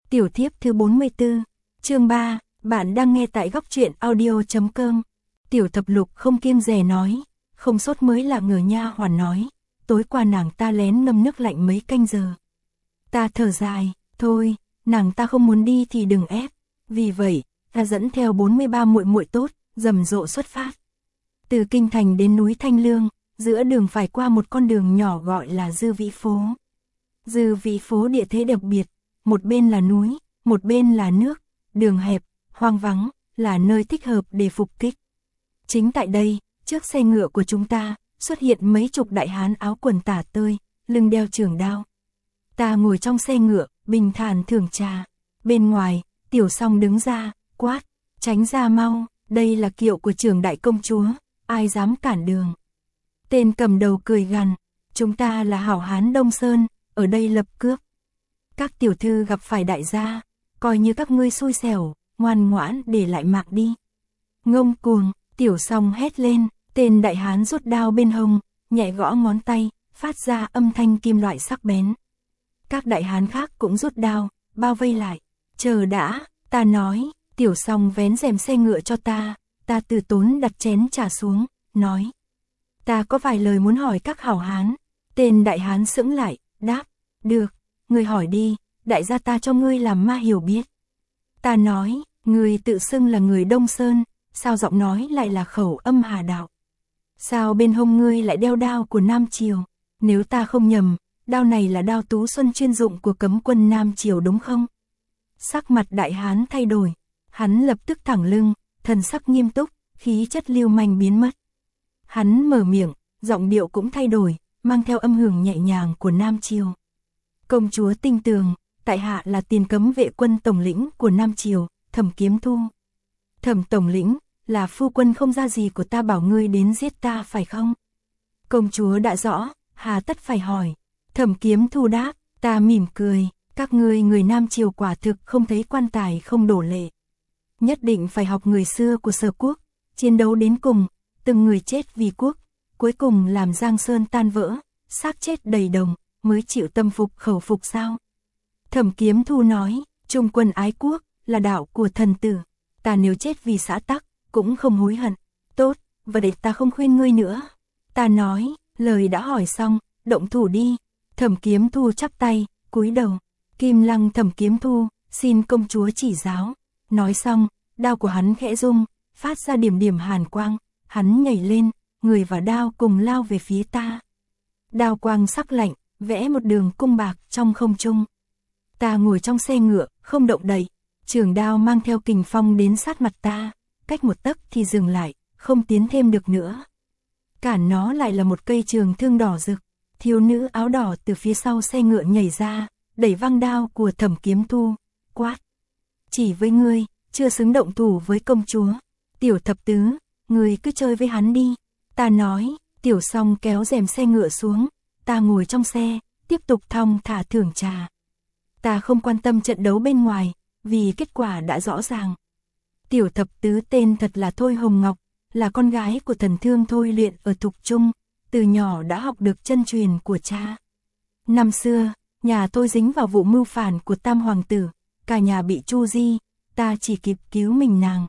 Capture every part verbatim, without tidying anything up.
Tiểu thiếp thứ bốn mươi tư, chương ba, bạn đang nghe tại góc truyện audio chấm com. Tiểu thập lục không kiêng dè nói, không sốt mới là ngờ nha hoàn nói, tối qua nàng ta lén ngâm nước lạnh mấy canh giờ. Ta thở dài, thôi, nàng ta không muốn đi thì đừng ép, vì vậy, ta dẫn theo bốn mươi ba muội muội tốt, rầm rộ xuất phát. Từ kinh thành đến núi Thanh Lương, giữa đường phải qua một con đường nhỏ gọi là Dư Vĩ Phố. Dư Vĩ Phố địa thế đặc biệt, một bên là núi, một bên là nước, đường hẹp, hoang vắng, là nơi thích hợp để phục kích. Chính tại đây, trước xe ngựa của chúng ta, xuất hiện mấy chục đại hán áo quần tả tơi, lưng đeo trường đao. Ta ngồi trong xe ngựa, bình thản thưởng trà. Bên ngoài, Tiểu Song đứng ra, quát, tránh ra mau, đây là kiệu của trưởng đại công chúa, ai dám cản đường. Tên cầm đầu cười gằn, chúng ta là hảo hán Đông Sơn, ở đây lập cướp. Các tiểu thư gặp phải đại gia, coi như các ngươi xui xẻo, ngoan ngoãn để lại mạng đi. Ngông cuồng, Tiểu Song hét lên, tên đại hán rút đao bên hông, nhẹ gõ ngón tay, phát ra âm thanh kim loại sắc bén. Các đại hán khác cũng rút đao, bao vây lại. Chờ đã, ta nói, Tiểu Song vén rèm xe ngựa cho ta, ta từ tốn đặt chén trà xuống, nói. Ta có vài lời muốn hỏi các hảo hán. Tên đại hán sững lại, đáp, được, ngươi hỏi đi, đại gia ta cho ngươi làm ma hiểu biết. Ta nói, ngươi tự xưng là người Đông Sơn, sao giọng nói lại là khẩu âm Hà Đạo? Sao bên hông ngươi lại đeo đao của Nam Triều? Nếu ta không nhầm, đao này là đao Tú Xuân chuyên dụng của cấm quân Nam Triều đúng không? Sắc mặt đại hán thay đổi, hắn lập tức thẳng lưng, thần sắc nghiêm túc, khí chất lưu manh biến mất. Hắn mở miệng, giọng điệu cũng thay đổi, mang theo âm hưởng nhẹ nhàng của Nam Triều. Công chúa Tinh Tường, tại hạ là tiền cấm vệ quân tổng lĩnh của Nam Triều, Thẩm Kiếm Thu. Thẩm tổng lĩnh, là phu quân không ra gì của ta bảo ngươi đến giết ta phải không? Công chúa đã rõ, hà tất phải hỏi. Thẩm Kiếm Thu đáp, ta mỉm cười, các ngươi người Nam Triều quả thực không thấy quan tài không đổ lệ. Nhất định phải học người xưa của Sở Quốc, chiến đấu đến cùng, từng người chết vì quốc, cuối cùng làm Giang Sơn tan vỡ, xác chết đầy đồng, mới chịu tâm phục khẩu phục sao? Thẩm Kiếm Thu nói, trung quân ái quốc, là đạo của thần tử, ta nếu chết vì xã tắc, cũng không hối hận. Tốt, vậy ta không khuyên ngươi nữa. Ta nói, lời đã hỏi xong, động thủ đi. Thẩm Kiếm Thu chắp tay, cúi đầu. Kim Lăng Thẩm Kiếm Thu, xin công chúa chỉ giáo. Nói xong, đao của hắn khẽ rung, phát ra điểm điểm hàn quang, hắn nhảy lên, người và đao cùng lao về phía ta. Đao quang sắc lạnh, vẽ một đường cung bạc trong không trung. Ta ngồi trong xe ngựa, không động đậy, trường đao mang theo kình phong đến sát mặt ta, cách một tấc thì dừng lại, không tiến thêm được nữa. Cản nó lại là một cây trường thương đỏ rực, thiếu nữ áo đỏ từ phía sau xe ngựa nhảy ra, đẩy văng đao của Thẩm Kiếm Thu, quát. Chỉ với ngươi, chưa xứng động thủ với công chúa. Tiểu thập tứ, ngươi cứ chơi với hắn đi. Ta nói, Tiểu Song kéo rèm xe ngựa xuống, ta ngồi trong xe, tiếp tục thong thả thưởng trà. Ta không quan tâm trận đấu bên ngoài, vì kết quả đã rõ ràng. Tiểu thập tứ tên thật là Thôi Hồng Ngọc, là con gái của thần thương Thôi Luyện ở Thục Trung, từ nhỏ đã học được chân truyền của cha. Năm xưa, nhà Thôi dính vào vụ mưu phản của Tam Hoàng tử, cả nhà bị tru di, ta chỉ kịp cứu mình nàng.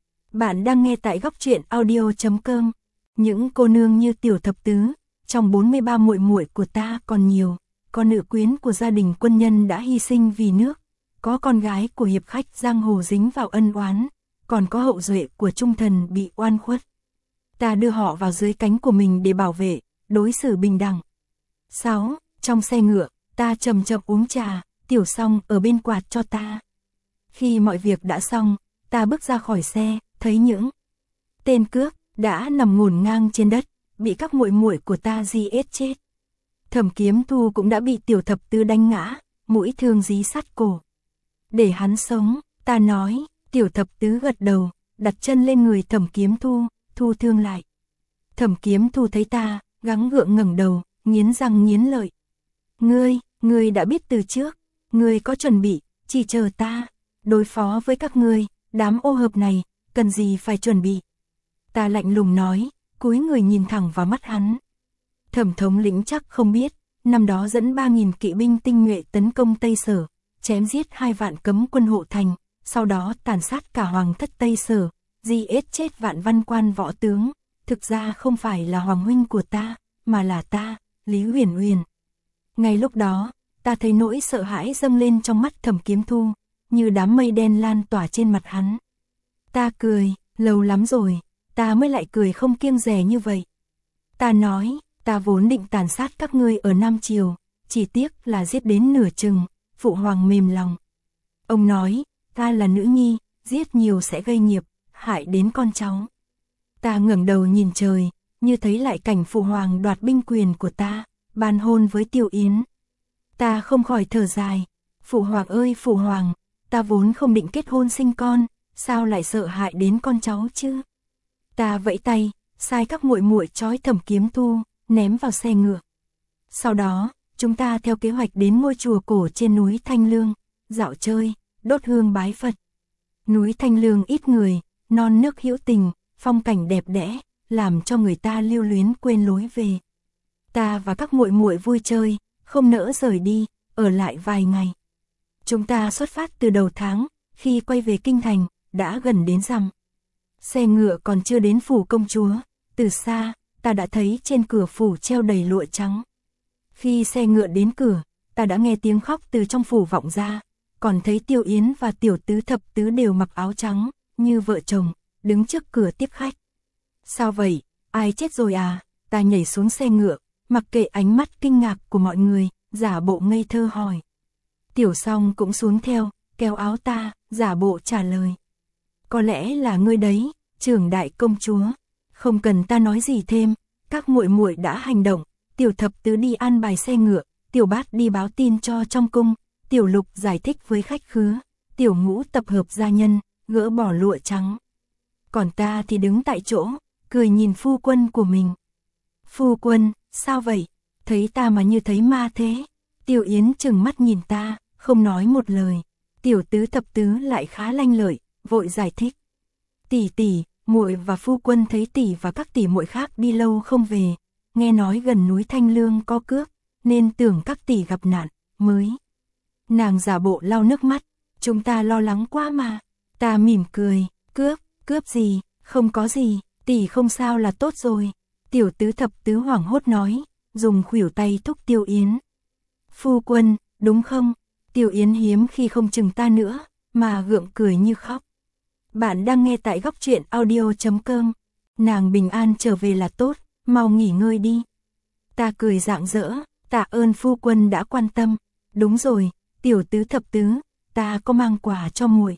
Bạn đang nghe tại góc truyện audio chấm com. Những cô nương như Tiểu thập tứ, trong bốn mươi ba muội muội của ta còn nhiều, có nữ quyến của gia đình quân nhân đã hy sinh vì nước, có con gái của hiệp khách giang hồ dính vào ân oán, còn có hậu duệ của trung thần bị oan khuất. Ta đưa họ vào dưới cánh của mình để bảo vệ, đối xử bình đẳng. sáu. Trong xe ngựa, ta chậm chậm uống trà, Tiểu Song ở bên quạt cho ta. Khi mọi việc đã xong, ta bước ra khỏi xe, thấy những tên cướp đã nằm ngổn ngang trên đất, bị các muội muội của ta giết chết. Thẩm Kiếm Thu cũng đã bị Tiểu thập tứ đánh ngã, mũi thương dí sát cổ. Để hắn sống, ta nói. Tiểu thập tứ gật đầu, đặt chân lên người Thẩm Kiếm Thu, thu thương lại. Thẩm Kiếm Thu thấy ta, gắng gượng ngẩng đầu, nghiến răng nghiến lợi. Ngươi, ngươi đã biết từ trước, ngươi có chuẩn bị, chỉ chờ ta. Đối phó với các ngươi, đám ô hợp này, cần gì phải chuẩn bị. Ta lạnh lùng nói, cúi người nhìn thẳng vào mắt hắn. Thẩm thống lĩnh chắc không biết, năm đó dẫn ba nghìn kỵ binh tinh nhuệ tấn công Tây Sở, chém giết hai vạn cấm quân hộ thành, sau đó tàn sát cả hoàng thất Tây Sở, giết chết vạn văn quan võ tướng, thực ra không phải là hoàng huynh của ta, mà là ta, Lý Uyển Uyển. Ngay lúc đó, ta thấy nỗi sợ hãi dâng lên trong mắt Thẩm Kiếm Thu, như đám mây đen lan tỏa trên mặt hắn. Ta cười, lâu lắm rồi, ta mới lại cười không kiêng dè như vậy. Ta nói, ta vốn định tàn sát các ngươi ở Nam Triều, chỉ tiếc là giết đến nửa chừng, phụ hoàng mềm lòng. Ông nói, ta là nữ nhi, giết nhiều sẽ gây nghiệp, hại đến con cháu. Ta ngẩng đầu nhìn trời, như thấy lại cảnh phụ hoàng đoạt binh quyền của ta, ban hôn với Tiêu Yến. Ta không khỏi thở dài, phụ hoàng ơi phụ hoàng, ta vốn không định kết hôn sinh con, sao lại sợ hại đến con cháu chứ? Ta vẫy tay, sai các muội muội trói Thẩm Kiếm Thu, ném vào xe ngựa. Sau đó, chúng ta theo kế hoạch đến ngôi chùa cổ trên núi Thanh Lương, dạo chơi, đốt hương bái Phật. Núi Thanh Lương ít người, non nước hữu tình, phong cảnh đẹp đẽ, làm cho người ta lưu luyến quên lối về. Ta và các muội muội vui chơi, không nỡ rời đi, ở lại vài ngày. Chúng ta xuất phát từ đầu tháng, khi quay về kinh thành, đã gần đến rằm. Xe ngựa còn chưa đến phủ công chúa, từ xa, ta đã thấy trên cửa phủ treo đầy lụa trắng. Khi xe ngựa đến cửa, ta đã nghe tiếng khóc từ trong phủ vọng ra, còn thấy Tiêu Yến và tiểu tứ thập tứ đều mặc áo trắng, như vợ chồng, đứng trước cửa tiếp khách. Sao vậy, ai chết rồi à? Ta nhảy xuống xe ngựa, mặc kệ ánh mắt kinh ngạc của mọi người, giả bộ ngây thơ hỏi. Tiểu Song cũng xuống theo, kéo áo ta, giả bộ trả lời. Có lẽ là ngươi đấy, trưởng đại công chúa. Không cần ta nói gì thêm, các muội muội đã hành động, tiểu thập tứ đi an bài xe ngựa, tiểu bát đi báo tin cho trong cung, tiểu lục giải thích với khách khứa, tiểu ngũ tập hợp gia nhân, gỡ bỏ lụa trắng. Còn ta thì đứng tại chỗ, cười nhìn phu quân của mình. Phu quân, sao vậy? Thấy ta mà như thấy ma thế. Tiểu Yến trừng mắt nhìn ta, không nói một lời. Tiểu tứ thập tứ lại khá lanh lợi, vội giải thích. Tỷ tỷ, muội và phu quân thấy tỷ và các tỷ muội khác đi lâu không về, nghe nói gần núi Thanh Lương có cướp, nên tưởng các tỷ gặp nạn, mới. Nàng giả bộ lau nước mắt, chúng ta lo lắng quá mà. Ta mỉm cười, cướp, cướp gì, không có gì, tỷ không sao là tốt rồi. Tiểu tứ thập tứ hoảng hốt nói, dùng khuỷu tay thúc Tiêu Yến. Phu quân, đúng không? Tiêu Yến hiếm khi không chừng ta nữa, mà gượng cười như khóc. Bạn đang nghe tại góc truyện audio chấm com. Nàng bình an trở về là tốt, mau nghỉ ngơi đi. Ta cười rạng rỡ, tạ ơn phu quân đã quan tâm. Đúng rồi, tiểu tứ thập tứ, ta có mang quà cho muội.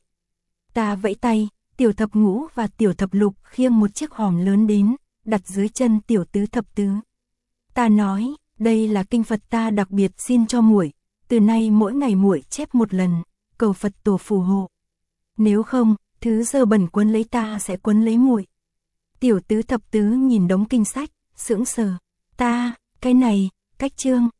Ta vẫy tay, tiểu thập ngũ và tiểu thập lục khiêng một chiếc hòm lớn đến, đặt dưới chân tiểu tứ thập tứ. Ta nói, đây là kinh Phật ta đặc biệt xin cho muội, từ nay mỗi ngày muội chép một lần, cầu Phật tổ phù hộ. Nếu không, thứ dơ bẩn quấn lấy ta sẽ quấn lấy muội. Tiểu tứ thập tứ nhìn đống kinh sách, sững sờ. Ta, cái này, cách chương,